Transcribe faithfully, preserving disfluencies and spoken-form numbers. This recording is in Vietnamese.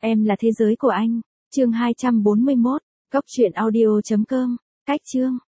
Em là thế giới của anh. Chương hai trăm bốn mươi mốt. Cốc truyện audio chấm com. Cách chương.